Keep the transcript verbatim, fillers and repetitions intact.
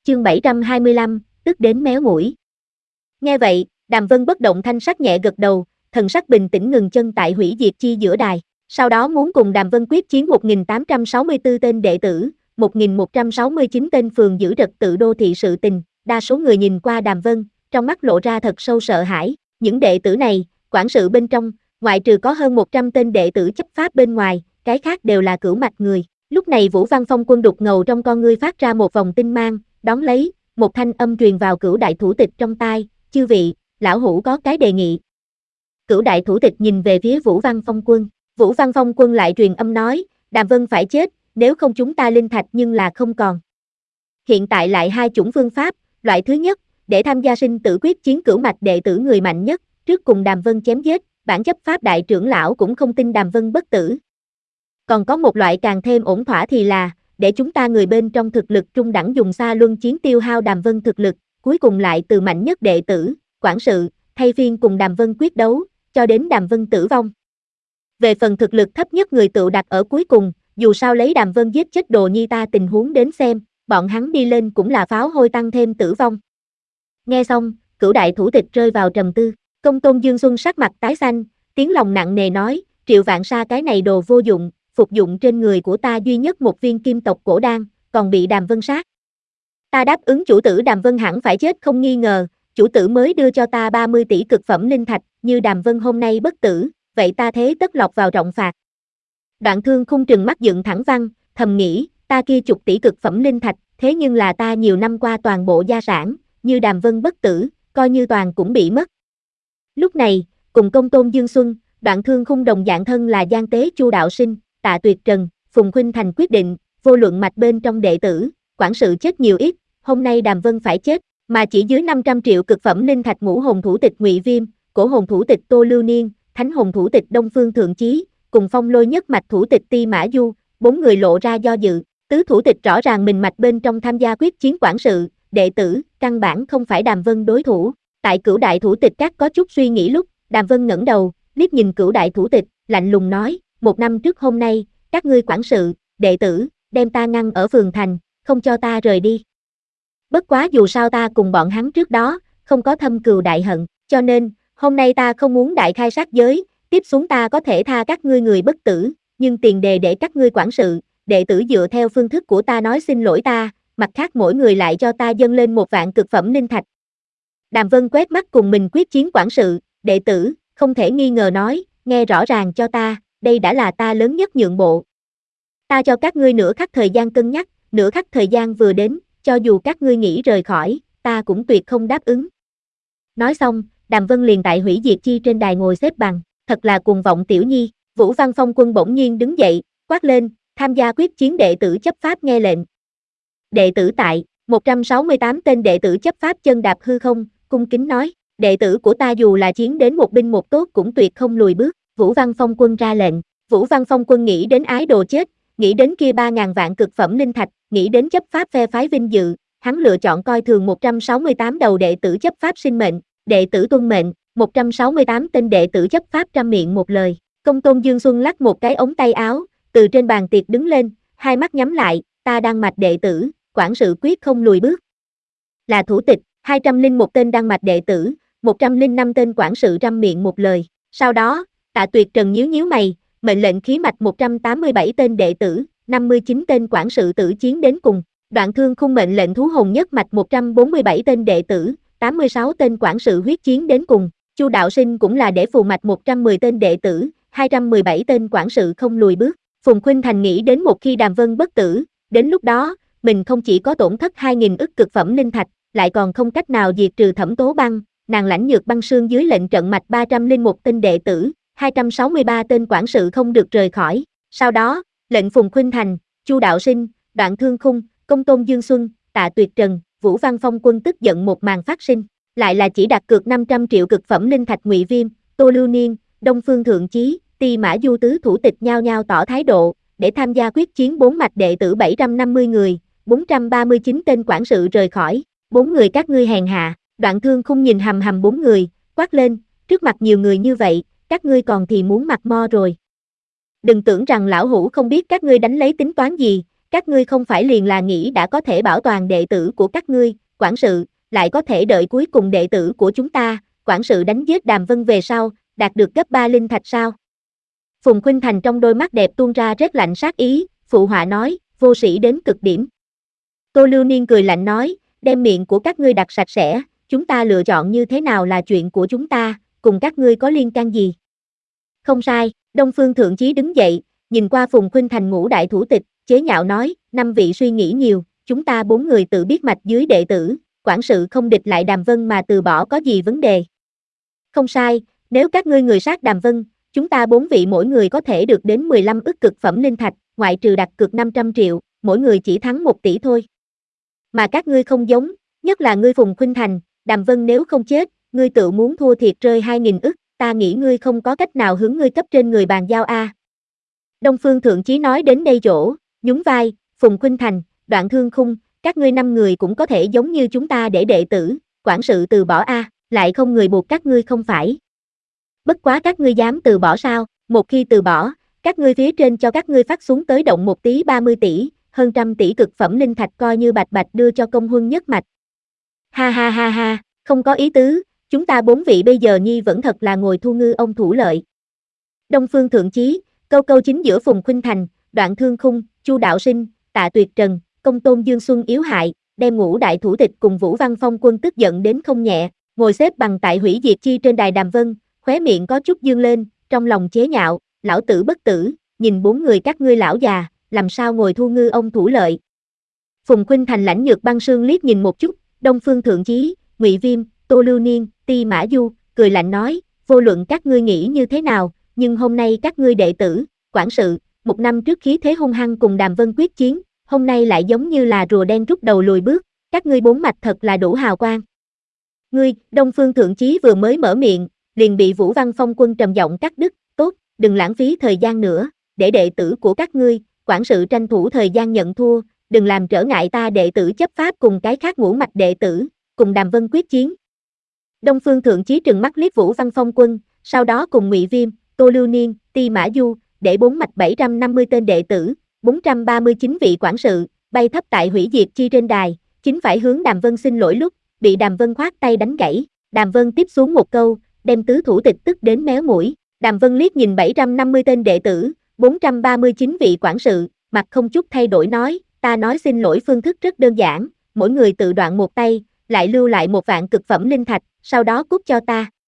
chương bảy trăm hai mươi lăm, tức đến méo mũi. Nghe vậy, Đàm Vân bất động thanh sắc nhẹ gật đầu, thần sắc bình tĩnh ngừng chân tại hủy diệt chi giữa đài. Sau đó muốn cùng Đàm Vân quyết chiến một nghìn tám trăm sáu mươi tư tên đệ tử, một nghìn một trăm sáu mươi chín tên phường giữ trật tự đô thị sự tình. Đa số người nhìn qua Đàm Vân, trong mắt lộ ra thật sâu sợ hãi. Những đệ tử này, quản sự bên trong, ngoại trừ có hơn một trăm tên đệ tử chấp pháp bên ngoài, cái khác đều là cửu mạch người. Lúc này Vũ Văn Phong Quân đục ngầu trong con ngươi phát ra một vòng tinh mang, đón lấy, một thanh âm truyền vào cửu đại thủ tịch trong tai, chư vị, lão hủ có cái đề nghị. Cửu đại thủ tịch nhìn về phía Vũ Văn Phong Quân, Vũ Văn Phong Quân lại truyền âm nói, Đàm Vân phải chết, nếu không chúng ta linh thạch nhưng là không còn. Hiện tại lại hai chủng phương pháp, loại thứ nhất, để tham gia sinh tử quyết chiến cửu mạch đệ tử người mạnh nhất, trước cùng Đàm Vân chém giết, bản chấp pháp đại trưởng lão cũng không tin Đàm Vân bất tử. Còn có một loại càng thêm ổn thỏa thì là, để chúng ta người bên trong thực lực trung đẳng dùng xa luân chiến tiêu hao Đàm Vân thực lực, cuối cùng lại từ mạnh nhất đệ tử, quản sự, thay phiên cùng Đàm Vân quyết đấu, cho đến Đàm Vân tử vong. Về phần thực lực thấp nhất người tự đặt ở cuối cùng, dù sao lấy Đàm Vân giết chết Đồ Nhi ta tình huống đến xem, bọn hắn đi lên cũng là pháo hôi tăng thêm tử vong. Nghe xong, cửu đại thủ tịch rơi vào trầm tư, Công Tôn Dương Xuân sắc mặt tái xanh, tiếng lòng nặng nề nói, Triệu Vạn Sa cái này đồ vô dụng, phục dụng trên người của ta duy nhất một viên kim tộc cổ đan, còn bị Đàm Vân sát. Ta đáp ứng chủ tử Đàm Vân hẳn phải chết không nghi ngờ, chủ tử mới đưa cho ta ba mươi tỷ cực phẩm linh thạch, như Đàm Vân hôm nay bất tử, vậy ta thế tất lọt vào trọng phạt. Đoạn Thương Khung trừng mắt dựng thẳng văn, thầm nghĩ, ta kia chục tỷ cực phẩm linh thạch, thế nhưng là ta nhiều năm qua toàn bộ gia sản, như Đàm Vân bất tử, coi như toàn cũng bị mất. Lúc này, cùng Công Tôn Dương Xuân, Đoạn Thương Khung đồng dạng thân là Giang Tế Chu Đạo Sinh, Tạ Tuyệt Trần, Phùng Khuynh Thành quyết định, vô luận mạch bên trong đệ tử, quản sự chết nhiều ít, hôm nay Đàm Vân phải chết, mà chỉ dưới năm trăm triệu cực phẩm linh thạch ngũ hồn thủ tịch Ngụy Viêm, cổ hồn thủ tịch Tô Lưu Niên, thánh hồn thủ tịch Đông Phương Thượng Chí, cùng phong lôi nhất mạch thủ tịch Ti Mã Du, bốn người lộ ra do dự, tứ thủ tịch rõ ràng mình mạch bên trong tham gia quyết chiến quản sự, đệ tử, căn bản không phải Đàm Vân đối thủ. Tại cửu đại thủ tịch các có chút suy nghĩ lúc, Đàm Vân ngẩng đầu, liếc nhìn cửu đại thủ tịch, lạnh lùng nói, một năm trước hôm nay, các ngươi quản sự, đệ tử, đem ta ngăn ở phường thành, không cho ta rời đi. Bất quá dù sao ta cùng bọn hắn trước đó, không có thâm cừu đại hận, cho nên, hôm nay ta không muốn đại khai sát giới, tiếp xuống ta có thể tha các ngươi người bất tử, nhưng tiền đề để các ngươi quản sự, đệ tử dựa theo phương thức của ta nói xin lỗi ta, mặt khác mỗi người lại cho ta dâng lên một vạn cực phẩm linh thạch. Đàm Vân quét mắt cùng mình quyết chiến quản sự, đệ tử, không thể nghi ngờ nói, nghe rõ ràng cho ta, đây đã là ta lớn nhất nhượng bộ. Ta cho các ngươi nửa khắc thời gian cân nhắc, nửa khắc thời gian vừa đến, cho dù các ngươi nghĩ rời khỏi, ta cũng tuyệt không đáp ứng. Nói xong, Đàm Vân liền tại hủy diệt chi trên đài ngồi xếp bằng, thật là cuồng vọng tiểu nhi. Vũ Văn Phong Quân bỗng nhiên đứng dậy, quát lên, tham gia quyết chiến đệ tử chấp pháp nghe lệnh. Đệ tử tại, một trăm sáu mươi tám tên đệ tử chấp pháp chân đạp hư không, cung kính nói, đệ tử của ta dù là chiến đến một binh một tốt cũng tuyệt không lùi bước. Vũ Văn Phong Quân ra lệnh, Vũ Văn Phong Quân nghĩ đến ái đồ chết, nghĩ đến kia ba ngàn vạn cực phẩm linh thạch, nghĩ đến chấp pháp phe phái vinh dự, hắn lựa chọn coi thường một trăm sáu mươi tám đầu đệ tử chấp pháp sinh mệnh, đệ tử tuân mệnh, một trăm sáu mươi tám tên đệ tử chấp pháp trăm miệng một lời. Công Tôn Dương Xuân lắc một cái ống tay áo, từ trên bàn tiệc đứng lên, hai mắt nhắm lại, ta đăng mạch đệ tử, quản sự quyết không lùi bước. Là thủ tịch, hai trăm lẻ một tên đăng mạch đệ tử, một trăm lẻ năm tên quản sự trăm miệng một lời. Sau đó, Tạ Tuyệt Trần nhíu nhíu mày, mệnh lệnh khí mạch một trăm tám mươi bảy tên đệ tử, năm mươi chín tên quản sự tử chiến đến cùng. Đoạn Thương Khung mệnh lệnh thú hồn nhất mạch một trăm bốn mươi bảy tên đệ tử, tám mươi sáu tên quản sự huyết chiến đến cùng. Chu Đạo Sinh cũng là để phù mạch một trăm mười tên đệ tử, hai trăm mười bảy tên quản sự không lùi bước. Phùng Khuynh Thành nghĩ đến một khi Đàm Vân bất tử, đến lúc đó, mình không chỉ có tổn thất hai nghìn ức cực phẩm linh thạch, lại còn không cách nào diệt trừ Thẩm Tố Băng, nàng lãnh nhược băng sương dưới lệnh trận mạch ba trăm lẻ một tên đệ tử, hai trăm sáu mươi ba tên quản sự không được rời khỏi. Sau đó, lệnh Phùng Khuynh Thành, Chu Đạo Sinh, Đoạn Thương Khung, Công Tôn Dương Xuân, Tạ Tuyệt Trần, Vũ Văn Phong Quân tức giận một màn phát sinh, lại là chỉ đặt cược năm trăm triệu cực phẩm linh thạch Ngụy Viêm, Tô Lưu Niên, Đông Phương Thượng Chí, Ti Mã Du tứ thủ tịch nhao nhao tỏ thái độ, để tham gia quyết chiến bốn mạch đệ tử bảy trăm năm mươi người, bốn trăm ba mươi chín tên quản sự rời khỏi, bốn người các ngươi hèn hạ. Đoạn Thương Khung nhìn hầm hầm bốn người, quát lên, trước mặt nhiều người như vậy, các ngươi còn thì muốn mặt mo rồi. Đừng tưởng rằng lão hủ không biết các ngươi đánh lấy tính toán gì, Các ngươi không phải liền là nghĩ đã có thể bảo toàn đệ tử của các ngươi, quản sự, lại có thể đợi cuối cùng đệ tử của chúng ta, quản sự đánh giết Đàm Vân về sau, đạt được gấp ba linh thạch sao? Phùng Khuynh Thành trong đôi mắt đẹp tuôn ra rét lạnh sát ý, phụ họa nói, vô sĩ đến cực điểm. Tô Lưu Niên cười lạnh nói, đem miệng của các ngươi đặt sạch sẽ, chúng ta lựa chọn như thế nào là chuyện của chúng ta, cùng các ngươi có liên can gì? Không sai, Đông Phương Thượng Chí đứng dậy, nhìn qua Phùng Khuynh Thành ngũ đại thủ tịch, chế nhạo nói, năm vị suy nghĩ nhiều, chúng ta bốn người tự biết mạch dưới đệ tử, quản sự không địch lại Đàm Vân mà từ bỏ có gì vấn đề. Không sai, nếu các ngươi người sát Đàm Vân, chúng ta bốn vị mỗi người có thể được đến mười lăm ức cực phẩm linh thạch, ngoại trừ đặt cược năm trăm triệu, mỗi người chỉ thắng một tỷ thôi. Mà các ngươi không giống, nhất là ngươi Phùng Khuynh Thành, Đàm Vân nếu không chết, ngươi tự muốn thua thiệt rơi hai nghìn ức, ta nghĩ ngươi không có cách nào hướng ngươi cấp trên người bàn giao a. Đông Phương Thượng Chí nói đến đây chỗ, nhún vai, Phùng Khuynh Thành, Đoạn Thương Khung, các ngươi năm người cũng có thể giống như chúng ta để đệ tử, quản sự từ bỏ a, lại không người buộc các ngươi không phải. Bất quá các ngươi dám từ bỏ sao, một khi từ bỏ, các ngươi phía trên cho các ngươi phát xuống tới động một tí ba mươi tỷ, hơn trăm tỷ cực phẩm linh thạch coi như bạch bạch đưa cho công huân nhất mạch. Ha ha ha ha, không có ý tứ, chúng ta bốn vị bây giờ nhi vẫn thật là ngồi thu ngư ông thủ lợi. Đông Phương Thượng Chí, câu câu chính giữa Phùng Khuynh Thành, Đoạn Thương Khung, Chu Đạo Sinh, Tạ Tuyệt Trần, Công Tôn Dương Xuân yếu hại, đem ngũ đại thủ tịch cùng Vũ Văn Phong quân tức giận đến không nhẹ, ngồi xếp bằng tại hủy diệt chi trên đài Đàm Vân, khóe miệng có chút dương lên, trong lòng chế nhạo, lão tử bất tử, nhìn bốn người các ngươi lão già, làm sao ngồi thu ngư ông thủ lợi. Phùng Khuynh Thành lãnh nhược băng sương liếc nhìn một chút, Đông Phương Thượng Chí, Ngụy Viêm, Tô Lưu Niên, Ti Mã Du, cười lạnh nói, vô luận các ngươi nghĩ như thế nào, nhưng hôm nay các ngươi đệ tử, quản sự, một năm trước khí thế hung hăng cùng Đàm Vân quyết chiến, hôm nay lại giống như là rùa đen rút đầu lùi bước, các ngươi bốn mạch thật là đủ hào quang. Ngươi, Đông Phương Thượng Chí vừa mới mở miệng, liền bị Vũ Văn Phong quân trầm giọng cắt đứt, tốt, đừng lãng phí thời gian nữa, để đệ tử của các ngươi, quản sự tranh thủ thời gian nhận thua, đừng làm trở ngại ta đệ tử chấp pháp cùng cái khác ngũ mạch đệ tử, cùng Đàm Vân quyết chiến. Đông Phương Thượng Chí trừng mắt liếc Vũ Văn Phong quân, sau đó cùng Ngụy Viêm, Tô Lưu Niên, Ti Mã Du, để bốn mạch bảy trăm năm mươi tên đệ tử, bốn trăm ba mươi chín vị quản sự, bay thấp tại hủy diệt chi trên đài, chính phải hướng Đàm Vân xin lỗi lúc, bị Đàm Vân khoát tay đánh gãy, Đàm Vân tiếp xuống một câu, đem tứ thủ tịch tức đến méo mũi, Đàm Vân liếc nhìn bảy trăm năm mươi tên đệ tử, bốn trăm ba mươi chín vị quản sự, mặt không chút thay đổi nói, ta nói xin lỗi phương thức rất đơn giản, mỗi người tự đoạn một tay, lại lưu lại một vạn cực phẩm linh thạch, sau đó cút cho ta.